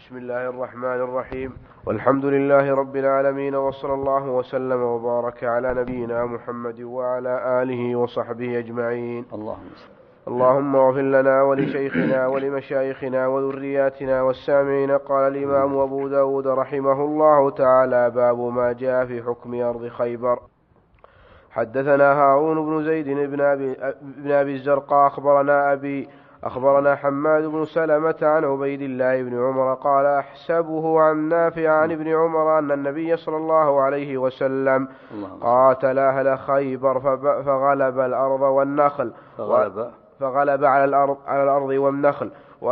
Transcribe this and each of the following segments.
بسم الله الرحمن الرحيم، والحمد لله رب العالمين، وصلى الله وسلم وبارك على نبينا محمد وعلى آله وصحبه أجمعين. اللهم اغفر لنا ولشيخنا ولمشايخنا وذرياتنا والسامعين. قال الإمام أبو داود رحمه الله تعالى: باب ما جاء في حكم أرض خيبر. حدثنا هارون بن زيد بن أبي الزرقاء أخبرنا حماد بن سلمة عن عبيد الله بن عمر قال: أحسبه عن نافع عن ابن عمر أن النبي صلى الله عليه وسلم قاتل أهل خيبر فغلب الأرض والنخل فغلب على الأرض والنخل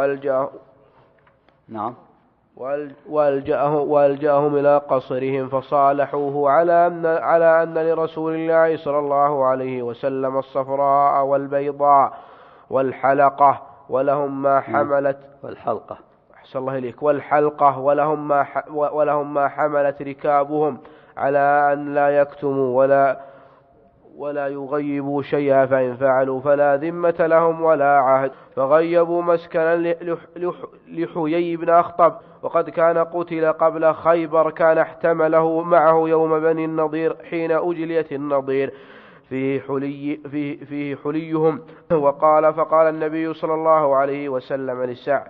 وألجأهم إلى قصرهم فصالحوه على أن لرسول الله صلى الله عليه وسلم الصفراء والبيضاء والحلقة ولهم ما حملت أحسن الله إليك والحلقة ولهم ما حملت ركابهم على أن لا يكتموا ولا يغيبوا شيئا، فإن فعلوا فلا ذمة لهم ولا عهد. فغيبوا مسكنا لحيي بن أخطب، وقد كان قتل قبل خيبر، كان احتمله معه يوم بني النضير حين أجليت النضير فيه حليهم. فقال النبي صلى الله عليه وسلم لسعية: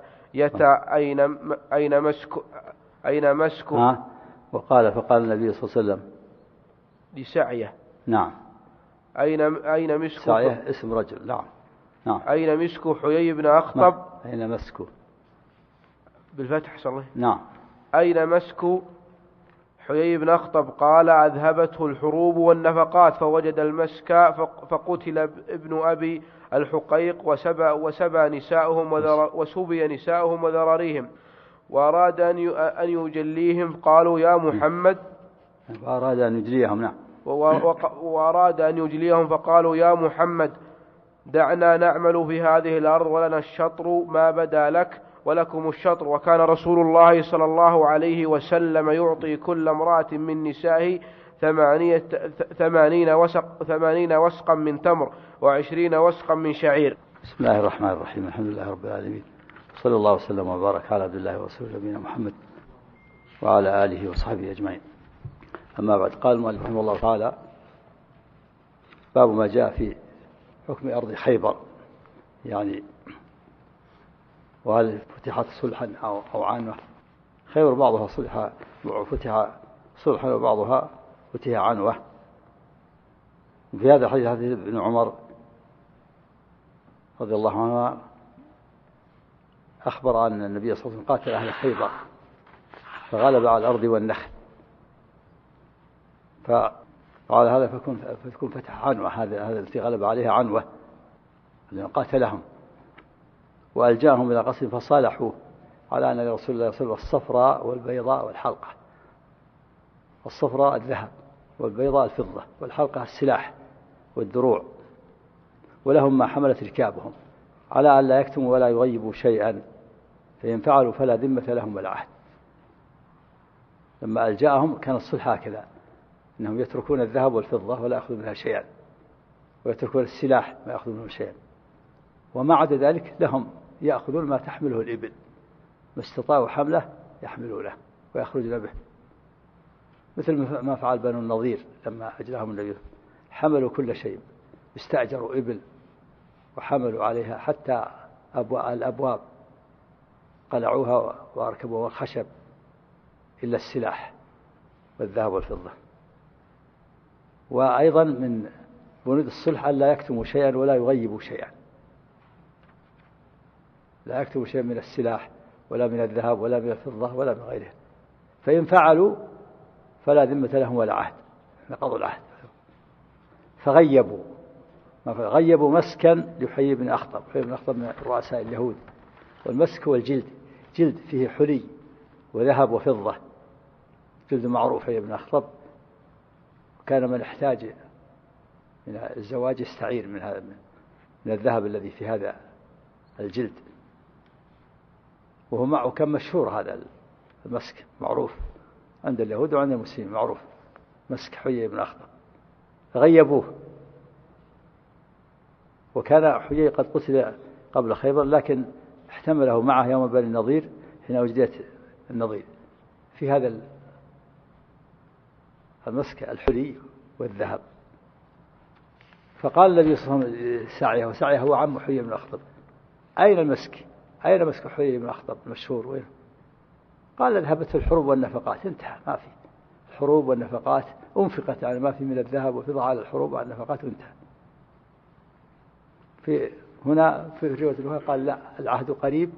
أين مسك فقال النبي صلى الله عليه وسلم لسعية: نعم. أين مسك سعية اسم رجل. نعم. أين مسك حيي بن أخطب؟ أين مسك بالفتح صلى الله. نعم. أين مسك حيي بن أخطب؟ قال: أذهبته الحروب والنفقات، فوجد المسك فقتل ابن أبي الحقيق وسبى نساؤهم وذراريهم، وأراد أن يجليهم. قالوا: يا محمد. وأراد أن يجليهم. نعم. وأراد أن يجليهم فقالوا: يا محمد، دعنا نعمل في هذه الأرض، ولنا الشطر ما بدا لك ولكم الشطر. وكان رسول الله صلى الله عليه وسلم يعطي كل امرأة من نسائه 80 وسقا من تمر و20 وسقا من شعير. بسم الله الرحمن الرحيم. الحمد لله رب العالمين، صلى الله وسلم وبارك على عبد الله ورسوله نبينا محمد وعلى آله وصحبه أجمعين. أما بعد، قال المؤلف رحمه الله تعالى: باب ما جاء في حكم أرض خيبر، يعني وهل فتحت صلحا أو عنوة. خيبر بعضها فتح صلحا وبعضها فتح عنوة. في هذا الحديث حديث ابن عمر رضي الله عنه أخبر أن النبي صلى الله عليه وسلم قاتل أهل خيبر فغلب على الأرض والنخل، فقال هذا فكن فتح عنوة، هذا التي غلب عليها عنوة لأن قاتلهم، وألجاهم إلى قصر فصالحوه على أن لرسول الله صلى الله عليه وسلم الصفراء والبيضاء والحلقة. الصفراء الذهب، والبيضاء الفضة، والحلقة السلاح والدروع، ولهم ما حملت ركابهم على أن لا يكتموا ولا يغيبوا شيئا، فإن فعلوا فلا ذمة لهم ولا عهد. لما ألجاهم كان الصلح هكذا، إنهم يتركون الذهب والفضة ولا يأخذوا منها شيئا، ويتركون السلاح ما يأخذوا منه شيئا، وما عدا ذلك لهم يأخذون ما تحمله الإبل، ما استطاعوا حمله يحملونه ويخرجون به، مثل ما فعل بنو النضير لما أجلاهم النبي، حملوا كل شيء، استأجروا إبل وحملوا عليها حتى الأبواب قلعوها وأركبوا والخشب إلا السلاح والذهب والفضة. وأيضا من بنود الصلح أن لا يكتموا شيئا ولا يغيبوا شيئا، لا يكتموا شيئا من السلاح ولا من الذهب ولا من الفضة ولا من غيره، فإن فعلوا فلا ذمة لهم ولا عهد، نقضوا العهد. فغيبوا مسكا لحيي بن أخطب. حيي بن أخطب من رؤساء اليهود، والمسك هو الجلد، جلد فيه حلي وذهب وفضة، جلد معروف. حيي بن أخطب كان من احتاج من الزواج يستعير من الذهب الذي في هذا الجلد، وكان مشهور هذا المسك، معروف عند اليهود وعند المسلمين، معروف مسك حيي بن أخطب. فغيبوه، وكان حيي قد قتل قبل خيبر، لكن احتمله معه يوم بني النضير حين أجديت النظير في هذا المسك الحلي والذهب. فقال النبي صلى الله عليه وسلم سعيه هو عم حيي بن أخطب: أين المسك؟ أين مسك حيي بن أخطب المشهور وين؟ قال: ذهبت الحروب والنفقات. انتهى، ما في الحروب والنفقات أنفقت على ما في من الذهب والفضة على الحروب وعلى النفقات وانتهى. في هنا في رواية الأخرى قال: لا، العهد قريب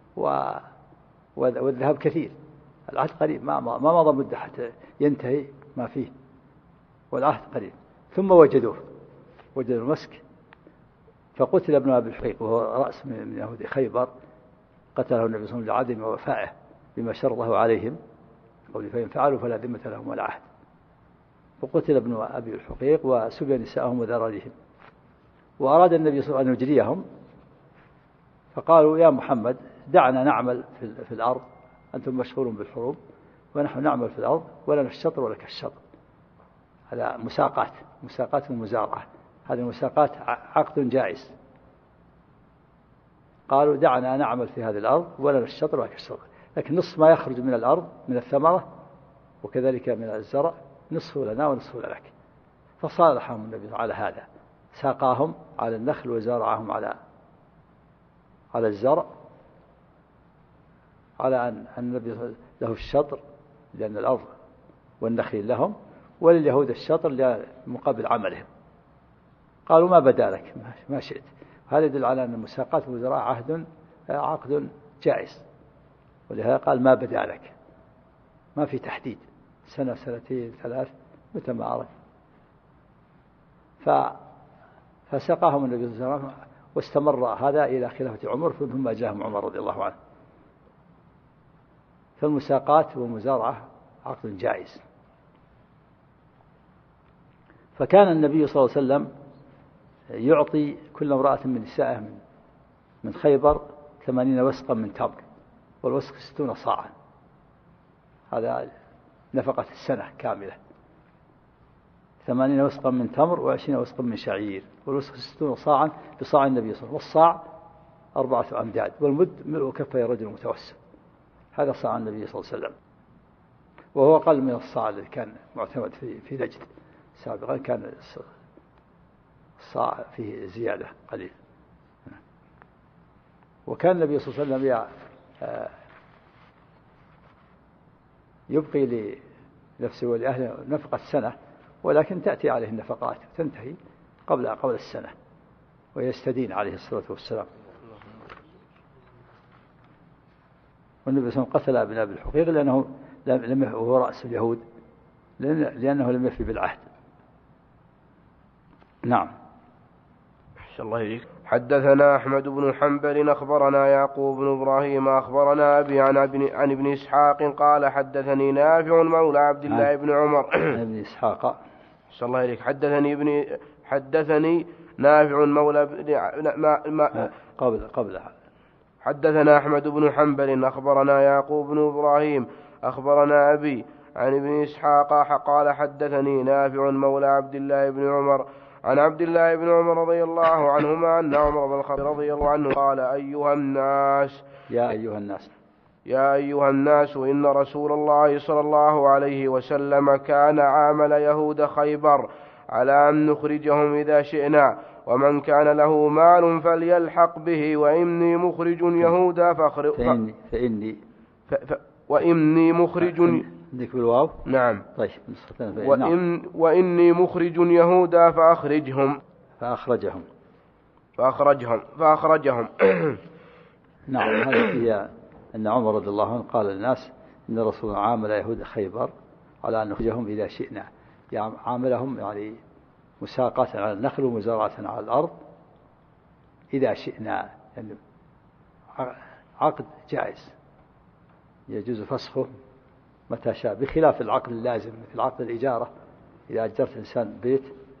والذهب كثير. العهد قريب، ما مضى مدة حتى ينتهي ما فيه، والعهد قريب. ثم وجدوا المسك، فقتل ابن أبي الحقيق وهو رأس من يهود خيبر، قتله النبي صلى الله عليه وسلم لعدم وفائه بما شر الله عليهم، قول: فإن فعلوا فلا ذمة لهم ولا عهد. فقتل ابن أبي الحقيق وسبي نساءهم وذراريهم. وأراد النبي صلى الله عليه وسلم أن يجريهم، فقالوا: يا محمد، دعنا نعمل في الأرض، أنتم مشغولون بالحروب ونحن نعمل في الأرض، ولنا الشطر ولك الشطر. هذا مساقات ومزارعة. هذه المساقات عقد جائز. قالوا: دعنا نعمل في هذه الأرض ولنا الشطر ولك الشطر، لكن نصف ما يخرج من الأرض من الثمرة وكذلك من الزرع نصفه لنا ونصفه لك. فصالحهم النبي على هذا، ساقاهم على النخل وزارعهم على الزرع، على أن النبي له الشطر لأن الأرض والنخيل لهم، ولليهود الشطر مقابل عملهم. قالوا: ما بدا لك، ما شئت. هذا يدل على أن المساقات والزراعة عقد جائز، ولهذا قال: ما بدا لك، ما في تحديد، سنة سنتين ثلاث متى ما أرد. فسقاهم النبي صلى الله عليه وسلم، واستمر هذا إلى خلافة عمر، ثم جاءهم عمر رضي الله عنه. فالمساقات والمزارعة عقد جائز. فكان النبي صلى الله عليه وسلم يعطي كل امرأة من نسائه من خيبر 80 وسقا من تمر، والوسق 60 صاعا. هذا نفقة السنة كاملة. 80 وسقا من تمر و20 وسقا من شعير، والوسق 60 صاعا بصاع النبي صلى الله عليه وسلم. والصاع 4 أمداد، والمد ملء كفي رجل متوسط. هذا صاع النبي صلى الله عليه وسلم، وهو أقل من الصاع الذي كان معتمد في نجد سابقا، كان الصاع فيه زيادة قليل. وكان النبي صلى الله عليه وسلم يبقي لنفسه ولأهله نفقة السنة، ولكن تأتي عليه النفقات وتنتهي قبل السنة، ويستدين عليه الصلاة والسلام. والنبي صلى الله عليه وسلم قتل ابن أبي الحقيق لأنه وهو رأس اليهود، لأنه لم يفي بالعهد. نعم. أحسن الله إليك. حدثنا أحمد بن حنبل أخبرنا يعقوب بن إبراهيم أخبرنا أبي عن ابن إسحاق قال: حدثني نافع مولى عبد الله بن عمر. ابن إسحاق. أحسن الله إليك. حدثني نافع مولى قبل حدثنا أحمد بن حنبل أخبرنا يعقوب بن إبراهيم أخبرنا أبي عن ابن إسحاق قال: حدثني نافع مولى عبد الله بن عمر عن عبد الله بن عمر رضي الله عنهما أن عمر بن الخطاب رضي الله عنه قال: يا أيها الناس إن رسول الله صلى الله عليه وسلم كان عامل يهود خيبر على أن نخرجهم إذا شئنا، ومن كان له مال فليلحق به، وإني مخرج يهودا وإني مخرج ذيك بالواو. نعم. طيب. وإني مخرج يهودا فأخرجهم. نعم. هذا هي أن عمر رضي الله عنه قال للناس: إن الرسول عامل يهود خيبر على أن نخرجهم إذا شئنا، يعني عاملهم يعني مساقات على النخل ومزارعة على الأرض إذا شئنا، يعني عقد جائز يجوز فسخه متى شاء، بخلاف العقد اللازم مثل عقد الإجارة. إذا أجرت إنسان بيت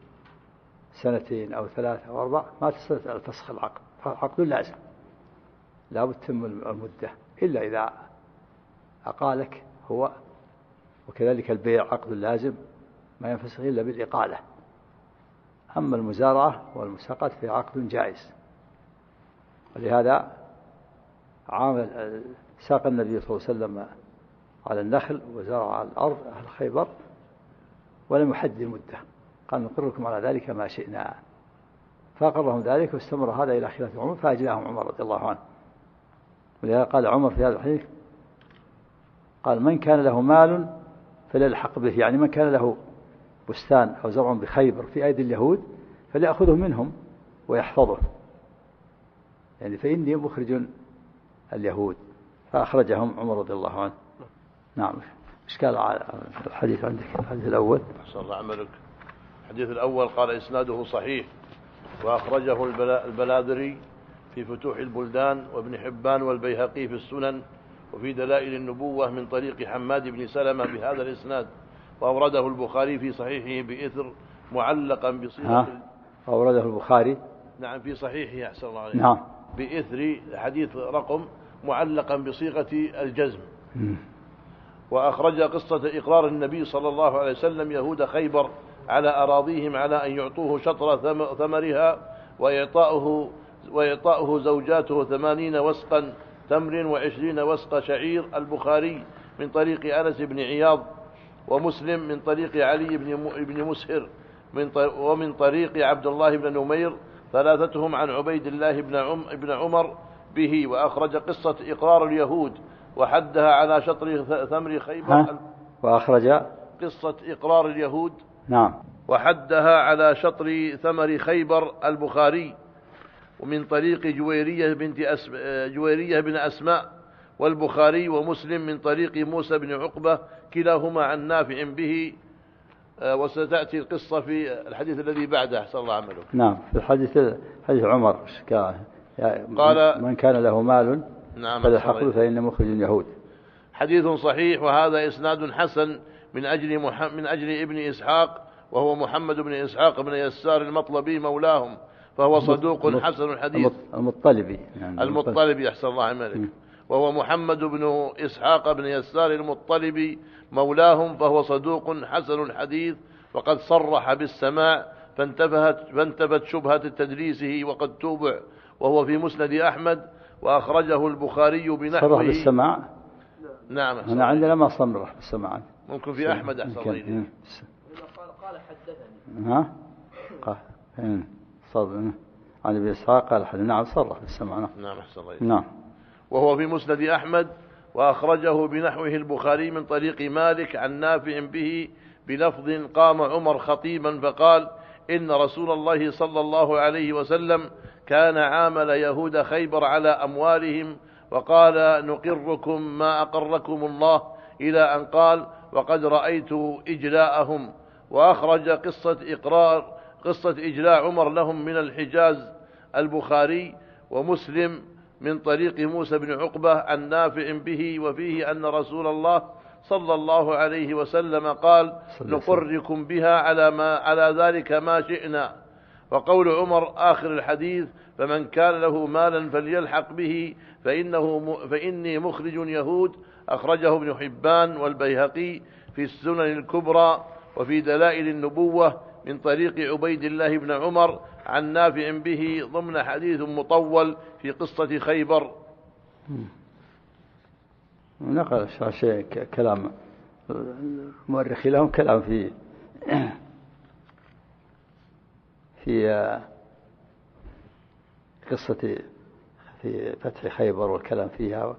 2 أو 3 أو 4 ما تستطيع فسخ العقد، عقد لازم لا بد تتم المدة، إلا إذا أقالك هو. وكذلك البيع عقد لازم ما ينفسخ إلا بالإقالة. أما المزارعة والمساقات في عقد جائز، ولهذا ساق النبي صلى الله عليه وسلم على النخل وزرع على الأرض أهل خيبر ولم يحدد المدة، قال نقركم على ذلك ما شئنا، فأقرهم ذلك واستمر هذا إلى خلافة عمر فأجلاهم عمر رضي الله عنه. ولهذا قال عمر في هذا الحديث قال من كان له مال فليلحق به، يعني من كان له بستان أو زرع بخيبر في أيدي اليهود فليأخذه منهم ويحفظه، يعني فإني مخرج اليهود، فأخرجهم عمر رضي الله عنه. نعم. إشكال على الحديث عندك الحديث الأول. أحسن الله عملك. الحديث الأول قال إسناده صحيح، وأخرجه البلاذري في فتوح البلدان وابن حبان والبيهقي في السنن وفي دلائل النبوة من طريق حماد بن سلمة بهذا الإسناد، وأورده البخاري في صحيحه بإثر معلقا بصيغة أورده البخاري نعم في صحيحه أحسن الله عليه نعم بإثر حديث رقم معلقا بصيغة الجزم. وأخرج قصة إقرار النبي صلى الله عليه وسلم يهود خيبر على أراضيهم على أن يعطوه شطر ثمرها وإعطاؤه زوجاته 80 وسقا تمر و20 وسق شعير. البخاري من طريق أنس بن عياض، ومسلم من طريق علي بن مسهر، ومن طريق عبد الله بن نمير، ثلاثتهم عن عبيد الله بن عمر به. وأخرج قصة إقرار اليهود وحدها على شطر ثمر خيبر. وأخرج قصة إقرار اليهود نعم وحدها على شطر ثمر خيبر البخاري، ومن طريق جويرية بن أسماء والبخاري، ومسلم من طريق موسى بن عقبة كلاهما عن نافع به. وستأتي القصة في الحديث الذي بعده صلى الله عليه وسلم. نعم. في حديث عمر قال من كان له مال نعم فليحقه فإن مخرج اليهود. حديث صحيح، وهذا إسناد حسن من أجل ابن إسحاق، وهو محمد بن إسحاق بن يسار المطلبي مولاهم، فهو صدوق حسن الحديث. المطلبي يعني المطلبي أحسن الله عملك. وهو محمد بن إسحاق بن يسار المطلبي مولاهم، فهو صدوق حسن الحديث، وقد صرح بالسماع فانتفت شبهة تدليسه وقد توبع، وهو في مسند أحمد. وأخرجه البخاري بنحوه. صرح بالسماع؟ نعم. أنا عندنا ما صرح بالسماع. ممكن في أحمد أحسن الله. قال حدثني. عن ابن إسحاق قال حدثني. نعم صرح بالسماع. نعم أحسن الله. نعم. وهو في مسند أحمد. وأخرجه بنحوه البخاري من طريق مالك عن نافع به بلفظ قام عمر خطيبا فقال إن رسول الله صلى الله عليه وسلم كان عامل يهود خيبر على أموالهم، وقال نقركم ما أقركم الله، إلى أن قال وقد رأيت إجلاءهم. وأخرج قصة إجلاء عمر لهم من الحجاز البخاري ومسلم من طريق موسى بن عقبة عن نافع به، وفيه أن رسول الله صلى الله عليه وسلم قال نقركم بها على ذلك ما شئنا. وقول عمر آخر الحديث فمن كان له مالا فليلحق به فإني مخرج يهود، أخرجه ابن حبان والبيهقي في السنن الكبرى وفي دلائل النبوة من طريق عبيد الله بن عمر عن نافع به ضمن حديث مطول في قصة خيبر. نقل شيء كلام المؤرخ لهم كلام في قصة في فتح خيبر والكلام فيها،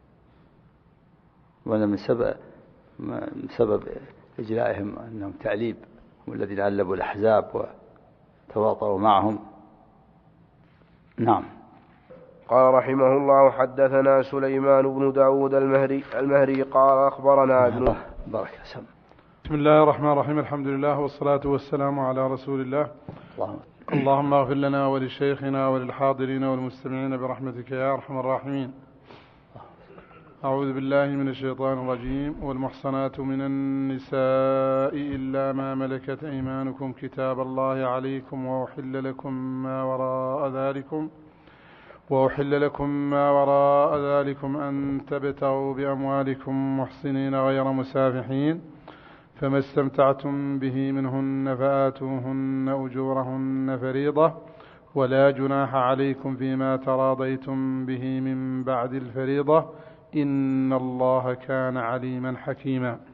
وأن من سبب إجلائهم أنهم تعليب، والذين علبوا الأحزاب وتواطؤوا معهم. نعم. قال رحمه الله حدثنا سليمان بن داود المهري قال أخبرنا ابن بارك سم. بسم الله الرحمن الرحيم. الحمد لله والصلاة والسلام على رسول الله. اللهم اغفر لنا ولشيخنا وللحاضرين والمستمعين برحمتك يا أرحم الراحمين. أعوذ بالله من الشيطان الرجيم. والمحصنات من النساء إلا ما ملكت أيمانكم كتاب الله عليكم وأحل لكم ما وراء ذلكم أن تبتغوا بأموالكم محصنين غير مسافحين، فما استمتعتم به منهن فآتوهن أجورهن فريضة، ولا جناح عليكم فيما تراضيتم به من بعد الفريضة، إن الله كان عليما حكيما.